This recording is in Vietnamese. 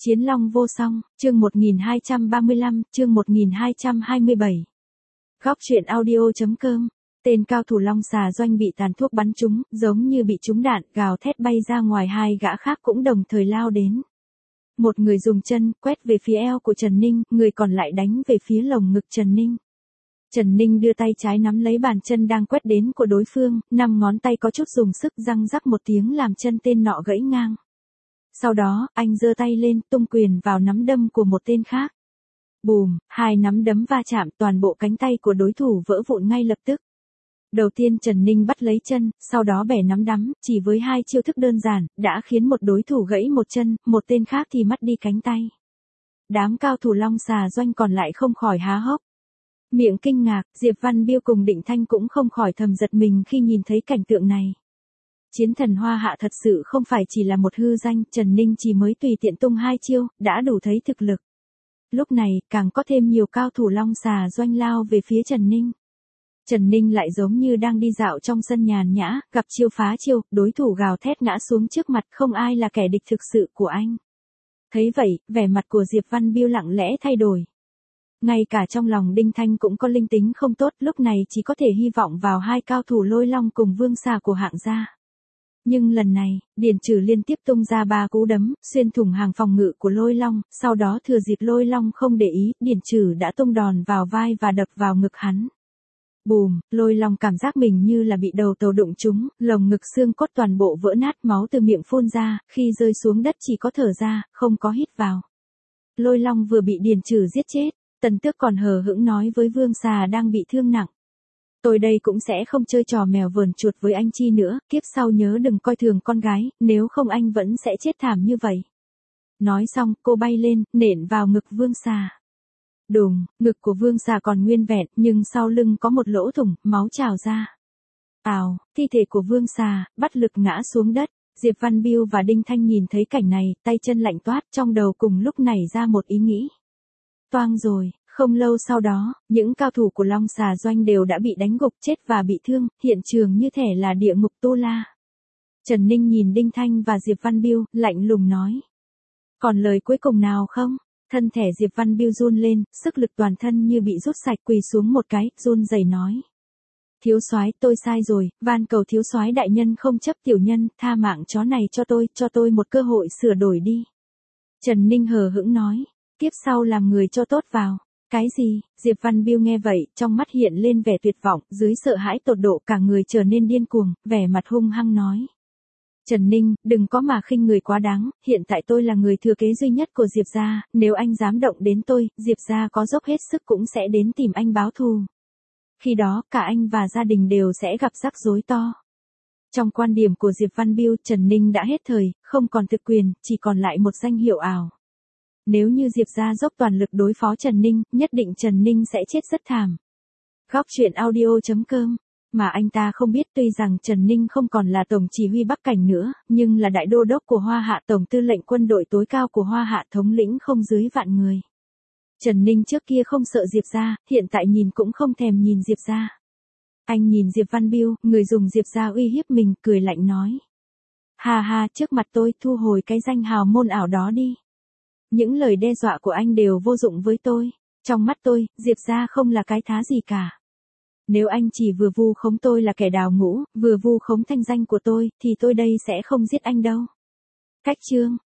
Chiến long vô song, chương 1235, chương 1227. Góc truyện audio.com. Tên cao thủ long xà doanh bị tàn thuốc bắn trúng, giống như bị trúng đạn, gào thét bay ra ngoài, hai gã khác cũng đồng thời lao đến. Một người dùng chân quét về phía eo của Trần Ninh, người còn lại đánh về phía lồng ngực Trần Ninh. Trần Ninh đưa tay trái nắm lấy bàn chân đang quét đến của đối phương, 5 ngón tay có chút dùng sức, răng rắc một tiếng làm chân tên nọ gãy ngang. Sau đó, anh giơ tay lên, tung quyền vào nắm đâm của một tên khác. Bùm, hai nắm đấm va chạm, toàn bộ cánh tay của đối thủ vỡ vụn ngay lập tức. Đầu tiên Trần Ninh bắt lấy chân, sau đó bẻ nắm đấm, chỉ với 2 chiêu thức đơn giản, đã khiến một đối thủ gãy một chân, một tên khác thì mất đi cánh tay. Đám cao thủ long xà doanh còn lại không khỏi há hốc miệng kinh ngạc, Diệp Văn Biêu cùng Định Thanh cũng không khỏi thầm giật mình khi nhìn thấy cảnh tượng này. Chiến thần Hoa Hạ thật sự không phải chỉ là một hư danh, Trần Ninh chỉ mới tùy tiện tung 2 chiêu, đã đủ thấy thực lực. Lúc này, càng có thêm nhiều cao thủ long xà doanh lao về phía Trần Ninh. Trần Ninh lại giống như đang đi dạo trong sân nhàn nhã, gặp chiêu phá chiêu, đối thủ gào thét ngã xuống trước mặt, không ai là kẻ địch thực sự của anh. Thấy vậy, vẻ mặt của Diệp Văn Biêu lặng lẽ thay đổi. Ngay cả trong lòng Đinh Thanh cũng có linh tính không tốt, lúc này chỉ có thể hy vọng vào hai cao thủ Lôi Long cùng Vương Xà của Hạng gia. Nhưng lần này, Điền Trừ liên tiếp tung ra 3 cú đấm, xuyên thủng hàng phòng ngự của Lôi Long, sau đó thừa dịp Lôi Long không để ý, Điền Trừ đã tung đòn vào vai và đập vào ngực hắn. Bùm, Lôi Long cảm giác mình như là bị đầu tàu đụng trúng, lồng ngực xương cốt toàn bộ vỡ nát, máu từ miệng phun ra, khi rơi xuống đất chỉ có thở ra, không có hít vào. Lôi Long vừa bị Điền Trừ giết chết, Tần Tước còn hờ hững nói với Vương Xà đang bị thương nặng. Tôi đây cũng sẽ không chơi trò mèo vờn chuột với anh Chi nữa, kiếp sau nhớ đừng coi thường con gái, nếu không anh vẫn sẽ chết thảm như vậy. Nói xong, cô bay lên, nện vào ngực Vương Xà. Đùng, ngực của Vương Xà còn nguyên vẹn, nhưng sau lưng có một lỗ thủng, máu trào ra. Ào, thi thể của Vương Xà, bất lực ngã xuống đất. Diệp Văn Biêu và Đinh Thanh nhìn thấy cảnh này, tay chân lạnh toát, trong đầu cùng lúc nảy ra một ý nghĩ. Toang rồi. Không lâu sau đó, những cao thủ của Long Xà Doanh đều đã bị đánh gục, chết và bị thương, hiện trường như thể là địa ngục Tu La. Trần Ninh nhìn Đinh Thanh và Diệp Văn Biêu, lạnh lùng nói. Còn lời cuối cùng nào không? Thân thể Diệp Văn Biêu run lên, sức lực toàn thân như bị rút sạch, quỳ xuống một cái, run rẩy nói. Thiếu soái, tôi sai rồi, van cầu thiếu soái đại nhân không chấp tiểu nhân, tha mạng chó này cho tôi một cơ hội sửa đổi đi. Trần Ninh hờ hững nói, tiếp sau làm người cho tốt vào. Cái gì? Diệp Văn Biêu nghe vậy, trong mắt hiện lên vẻ tuyệt vọng, dưới sợ hãi tột độ cả người trở nên điên cuồng, vẻ mặt hung hăng nói. Trần Ninh, đừng có mà khinh người quá đáng, hiện tại tôi là người thừa kế duy nhất của Diệp gia, nếu anh dám động đến tôi, Diệp gia có dốc hết sức cũng sẽ đến tìm anh báo thù. Khi đó, cả anh và gia đình đều sẽ gặp rắc rối to. Trong quan điểm của Diệp Văn Biêu, Trần Ninh đã hết thời, không còn thực quyền, chỉ còn lại một danh hiệu ảo. Nếu như Diệp gia dốc toàn lực đối phó Trần Ninh, nhất định Trần Ninh sẽ chết rất thảm. Góc truyện audio.com. Mà anh ta không biết, tuy rằng Trần Ninh không còn là tổng chỉ huy Bắc Cảnh nữa, nhưng là đại đô đốc của Hoa Hạ, tổng tư lệnh quân đội tối cao của Hoa Hạ, thống lĩnh không dưới vạn người. Trần Ninh trước kia không sợ Diệp gia, hiện tại nhìn cũng không thèm nhìn Diệp gia. Anh nhìn Diệp Văn Biêu, người dùng Diệp gia uy hiếp mình, cười lạnh nói. Ha ha, trước mặt tôi, thu hồi cái danh hào môn ảo đó đi. Những lời đe dọa của anh đều vô dụng với tôi. Trong mắt tôi, Diệp gia không là cái thá gì cả. Nếu anh chỉ vừa vu khống tôi là kẻ đào ngũ, vừa vu khống thanh danh của tôi, thì tôi đây sẽ không giết anh đâu. Cách chương.